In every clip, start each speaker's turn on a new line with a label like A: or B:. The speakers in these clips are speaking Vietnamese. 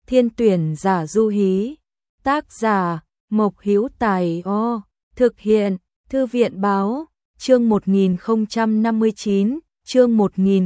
A: Thiên tuyển giả du hí. Tác giả Mộc Hữu Tài. Thực hiện Thư viện báo. Chương 1059, chương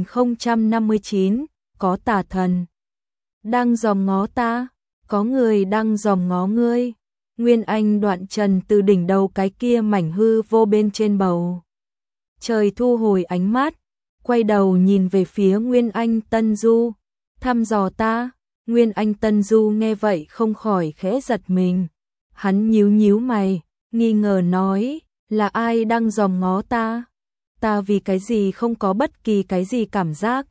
A: 1059, có tà thần đang dòm ngó ta, có người đang dòm ngó ngươi. Nguyên Anh Đoạn Trần từ đỉnh đầu cái kia mảnh hư vô bên trên bầu trời thu hồi ánh mắt, quay đầu nhìn về phía Nguyên Anh Tân Du, thăm dò ta. Nguyên Anh Tân Du nghe vậy không khỏi khẽ giật mình, hắn nhíu mày, nghi ngờ nói, là ai đang dòm ngó ta? Ta vì cái gì không có bất kỳ cái gì cảm giác?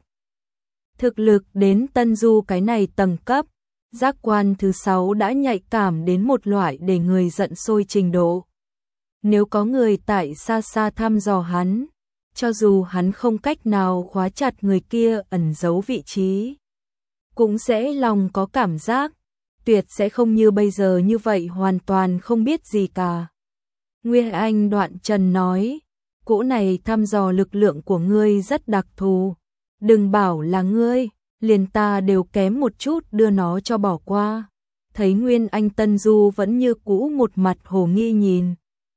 A: Thực lực đến Tân Du cái này tầng cấp, giác quan thứ 6 đã nhạy cảm đến một loại để người giận sôi trình độ. Nếu có người tại xa xa thăm dò hắn, cho dù hắn không cách nào khóa chặt người kia ẩn giấu vị trí, cũng sẽ lòng có cảm giác, tuyệt sẽ không như bây giờ như vậy hoàn toàn không biết gì cả. Nguyên Anh Đoạn Trần nói, cỗ này thăm dò lực lượng của ngươi rất đặc thù, đừng bảo là ngươi, liền ta đều kém một chút đưa nó cho bỏ qua. Thấy Nguyên Anh Tân Du vẫn như cũ một mặt hồ nghi nhìn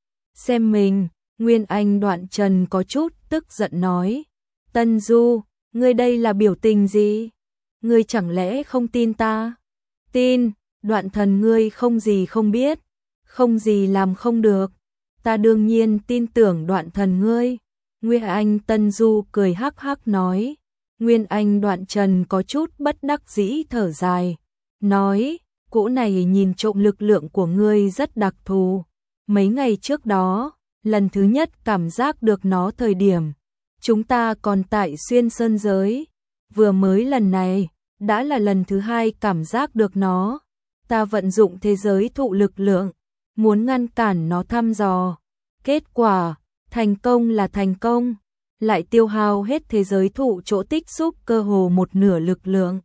A: xem mình, Nguyên Anh Đoạn Trần có chút tức giận nói, Tân Du, ngươi đây là biểu tình gì? Ngươi chẳng lẽ không tin ta? Tin, Đoạn thần ngươi không gì không biết, không gì làm không được. Ta đương nhiên tin tưởng Đoạn thần ngươi. Nguyên Anh Tân Du cười hắc hắc nói. Nguyên Anh Đoạn Trần có chút bất đắc dĩ thở dài, nói, cỗ này nhìn trộm lực lượng của ngươi rất đặc thù. Mấy ngày trước đó, lần thứ nhất cảm giác được nó thời điểm, chúng ta còn tại Xuyên Sơn giới. Vừa mới lần này, đã là lần thứ hai cảm giác được nó. Ta vận dụng thế giới thụ lực lượng, muốn ngăn cản nó thăm dò. Kết quả, thành công là thành công, lại tiêu hao hết thế giới thụ chỗ tích xúc cơ hồ một nửa lực lượng.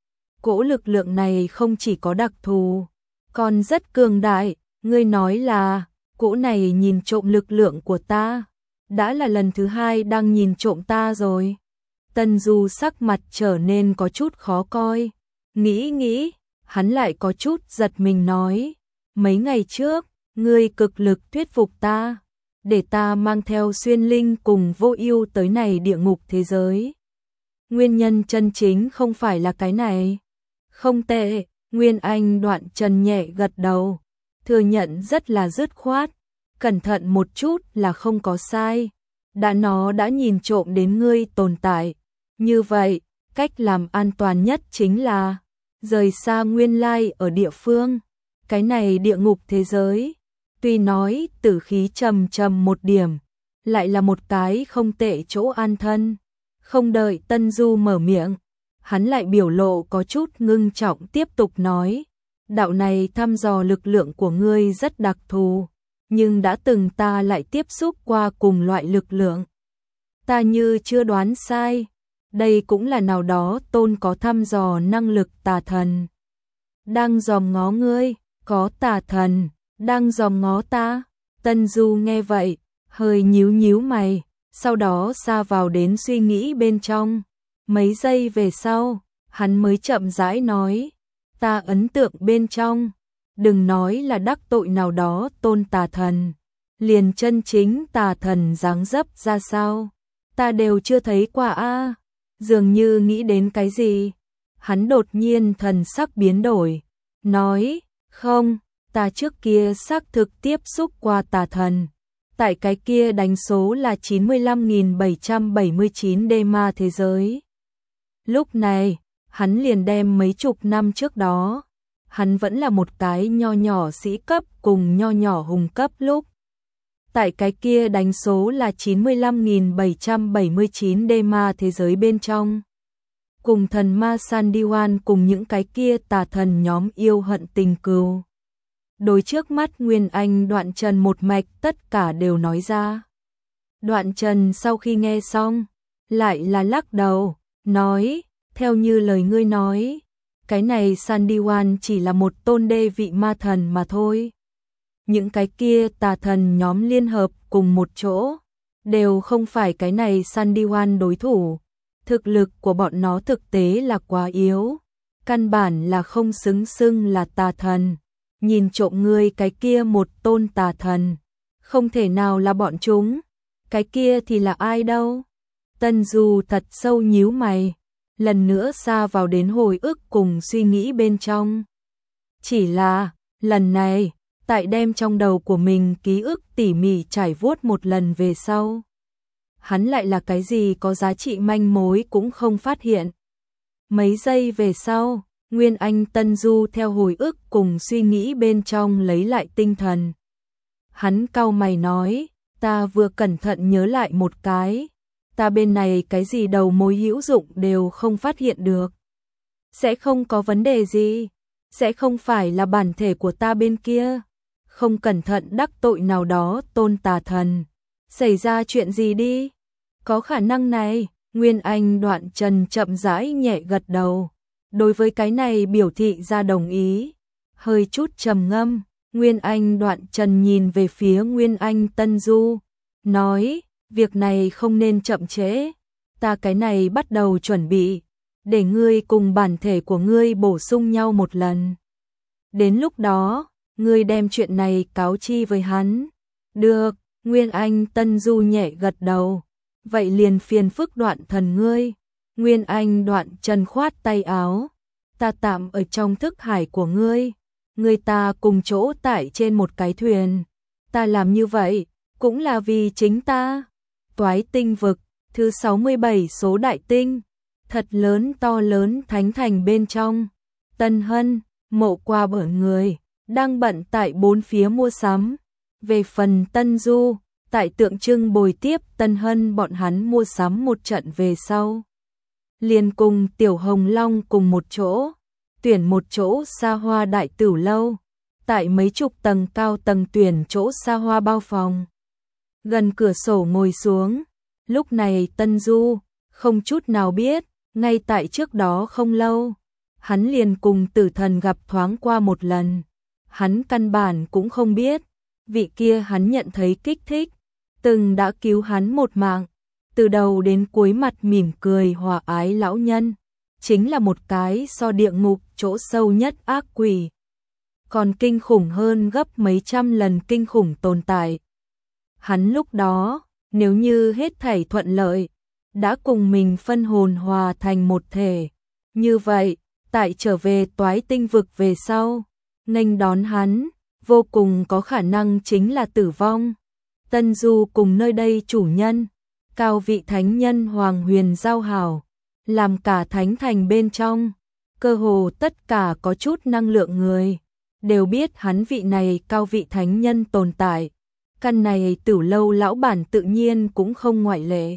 A: Cỗ lực lượng này không chỉ có đặc thù, còn rất cường đại. Ngươi nói là, cỗ này nhìn trộm lực lượng của ta, đã là lần thứ hai đang nhìn trộm ta rồi. Tân Du sắc mặt trở nên có chút khó coi, nghĩ, hắn lại có chút giật mình nói, mấy ngày trước, ngươi cực lực thuyết phục ta, để ta mang theo Xuyên Linh cùng Vô Ưu tới này địa ngục thế giới. Nguyên nhân chân chính không phải là cái này. Không tệ, Nguyên Anh Đoạn Trần nhẹ gật đầu, thừa nhận rất là dứt khoát, cẩn thận một chút là không có sai. Nó đã nhìn trộm đến ngươi tồn tại. Như vậy, cách làm an toàn nhất chính là rời xa nguyên lai ở địa phương. Cái này địa ngục thế giới, tuy nói tử khí trầm một điểm, lại là một cái không tệ chỗ an thân. Không đợi Tân Du mở miệng, hắn lại biểu lộ có chút ngưng trọng tiếp tục nói, đạo này thăm dò lực lượng của ngươi rất đặc thù, nhưng đã từng ta lại tiếp xúc qua cùng loại lực lượng. Ta như chưa đoán sai, đây cũng là nào đó tôn có thăm dò năng lực tà thần đang dòm ngó ngươi. Có tà thần đang dòm ngó ta? Tân Du nghe vậy, hơi nhíu mày, sau đó sa vào đến suy nghĩ bên trong. Mấy giây về sau, hắn mới chậm rãi nói, ta ấn tượng bên trong, đừng nói là đắc tội nào đó tôn tà thần, liền chân chính tà thần dáng dấp ra sao, ta đều chưa thấy qua a. Dường như nghĩ đến cái gì, hắn đột nhiên thần sắc biến đổi, nói, không, ta trước kia xác thực tiếp xúc qua tà thần, tại cái kia đánh số là 95.779 đê ma thế giới. Lúc này, hắn liền đem mấy chục năm trước đó, hắn vẫn là một cái nho nhỏ sĩ cấp cùng nho nhỏ hùng cấp lúc. Tại cái kia đánh số là 95.779 đê ma thế giới bên trong. Cùng thần ma Sandiwan cùng những cái kia tà thần nhóm yêu hận tình cừu. Đối trước mắt Nguyên Anh Đoạn Trần một mạch tất cả đều nói ra. Đoạn Trần sau khi nghe xong, lại là lắc đầu, nói, theo như lời ngươi nói, cái này Sandiwan chỉ là một tôn đê vị ma thần mà thôi. Những cái kia tà thần nhóm liên hợp cùng một chỗ, đều không phải cái này Sandiwan đối thủ. Thực lực của bọn nó thực tế là quá yếu. căn bản là không xứng xưng là tà thần. Nhìn trộm ngươi cái kia một tôn tà thần, không thể nào là bọn chúng, cái kia thì là ai đâu? Tân Du thật sâu nhíu mày, lần nữa sa vào đến hồi ức cùng suy nghĩ bên trong. Chỉ là, lần này, tại đem trong đầu của mình ký ức tỉ mỉ trải vuốt một lần về sau. Hắn lại là cái gì có giá trị manh mối cũng không phát hiện. Mấy giây về sau, Nguyên Anh Tân Du theo hồi ức cùng suy nghĩ bên trong lấy lại tinh thần. Hắn cau mày nói, ta vừa cẩn thận nhớ lại một cái, ta bên này cái gì đầu mối hữu dụng đều không phát hiện được. Sẽ không có vấn đề gì, sẽ không phải là bản thể của ta bên kia, không cẩn thận đắc tội nào đó tôn tà thần. Xảy ra chuyện gì đi? Có khả năng này, Nguyên Anh Đoạn Trần chậm rãi nhẹ gật đầu. Đối với cái này biểu thị ra đồng ý. Hơi chút trầm ngâm, Nguyên Anh Đoạn Trần nhìn về phía Nguyên Anh Tân Du, nói, việc này không nên chậm trễ, ta cái này bắt đầu chuẩn bị, để ngươi cùng bản thể của ngươi bổ sung nhau một lần. Đến lúc đó, ngươi đem chuyện này cáo chi với hắn. Được, Nguyên Anh Tân Du nhẹ gật đầu. Vậy liền phiền phức Đoạn Thần ngươi. Nguyên Anh Đoạn Trần khoát tay áo. Ta tạm ở trong thức hải của ngươi. Ngươi ta cùng chỗ tại trên một cái thuyền. Ta làm như vậy, cũng là vì chính ta. Toái tinh vực, thứ 67 số đại tinh. Thật lớn to lớn thánh thành bên trong. Tân Hân, Mộ Qua bởi người, đang bận tại bốn phía mua sắm. Về phần Tân Du, tại tượng trưng bồi tiếp Tân Hân bọn hắn mua sắm một trận về sau. Liền cùng Tiểu Hồng Long cùng một chỗ, tuyển một chỗ xa hoa đại tửu lâu, tại mấy chục tầng cao tầng tuyển chỗ xa hoa bao phòng. Gần cửa sổ ngồi xuống, lúc này Tân Du không chút nào biết, ngay tại trước đó không lâu, hắn liền cùng Tử Thần gặp thoáng qua một lần. Hắn căn bản cũng không biết, vị kia hắn nhận thấy kích thích, từng đã cứu hắn một mạng, từ đầu đến cuối mặt mỉm cười hòa ái lão nhân, chính là một cái so địa ngục chỗ sâu nhất ác quỷ, còn kinh khủng hơn gấp mấy trăm lần kinh khủng tồn tại. Hắn lúc đó, nếu như hết thảy thuận lợi, đã cùng mình phân hồn hòa thành một thể, như vậy, tại trở về toái tinh vực về sau, nghênh đón hắn, vô cùng có khả năng chính là tử vong. Tân Du cùng nơi đây chủ nhân, cao vị thánh nhân Hoàng Huyền giao hảo, làm cả thánh thành bên trong, cơ hồ tất cả có chút năng lượng người, đều biết hắn vị này cao vị thánh nhân tồn tại. Căn này Tử Lâu lão bản tự nhiên cũng không ngoại lệ.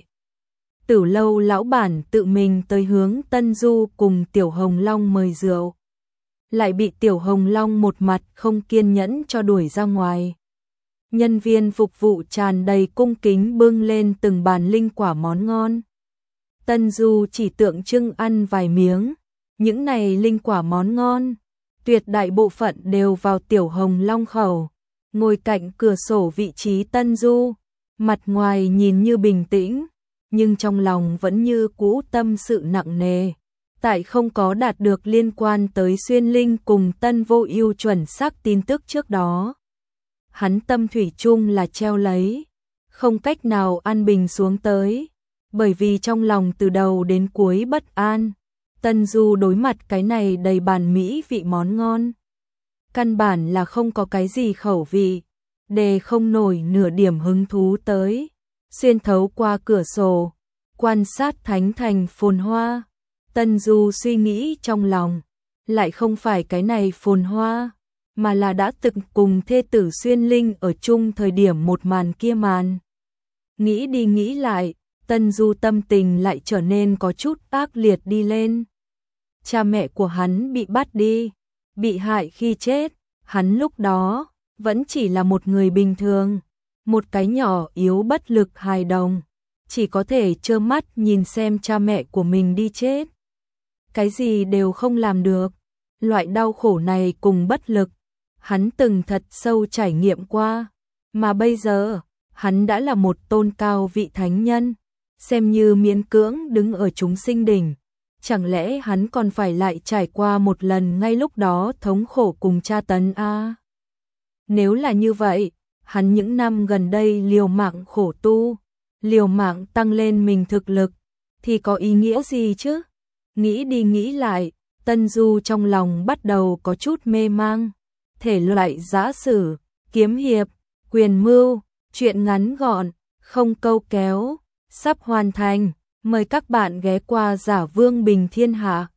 A: Tử Lâu lão bản tự mình tới hướng Tân Du cùng Tiểu Hồng Long mời rượu, lại bị Tiểu Hồng Long một mặt không kiên nhẫn cho đuổi ra ngoài. Nhân viên phục vụ tràn đầy cung kính bưng lên từng bàn linh quả món ngon. Tân Du chỉ tượng trưng ăn vài miếng, những này linh quả món ngon, tuyệt đại bộ phận đều vào Tiểu Hồng Long khẩu. Ngồi cạnh cửa sổ vị trí Tân Du, mặt ngoài nhìn như bình tĩnh, nhưng trong lòng vẫn như cũ tâm sự nặng nề. Tại không có đạt được liên quan tới Xuyên Linh cùng Tân Vô Ưu chuẩn xác tin tức trước đó, hắn tâm thủy chung là treo lấy, không cách nào an bình xuống tới, bởi vì trong lòng từ đầu đến cuối bất an. Tân Du đối mặt cái này đầy bàn mỹ vị món ngon, căn bản là không có cái gì khẩu vị, đề không nổi nửa điểm hứng thú tới. Xuyên thấu qua cửa sổ, quan sát thánh thành phồn hoa, Tân Du suy nghĩ trong lòng, lại không phải cái này phồn hoa, mà là đã từng cùng thê tử Xuyên Linh ở chung thời điểm một màn kia màn. Nghĩ đi nghĩ lại, Tân Du tâm tình lại trở nên có chút ác liệt đi lên. Cha mẹ của hắn bị bắt đi, bị hại khi chết, hắn lúc đó vẫn chỉ là một người bình thường, một cái nhỏ yếu bất lực hài đồng, chỉ có thể trơ mắt nhìn xem cha mẹ của mình đi chết. Cái gì đều không làm được, loại đau khổ này cùng bất lực, hắn từng thật sâu trải nghiệm qua, mà bây giờ, hắn đã là một tôn cao vị thánh nhân, xem như miễn cưỡng đứng ở chúng sinh đỉnh, chẳng lẽ hắn còn phải lại trải qua một lần ngay lúc đó thống khổ cùng tra tấn a? Nếu là như vậy, hắn những năm gần đây liều mạng khổ tu, liều mạng tăng lên mình thực lực, thì có ý nghĩa gì chứ? Nghĩ đi nghĩ lại, Tân Du trong lòng bắt đầu có chút mê mang. Thể loại giã sử, kiếm hiệp, quyền mưu, truyện ngắn gọn, không câu kéo, sắp hoàn thành. Mời các bạn ghé qua Giả Vương Bình Thiên Hạ.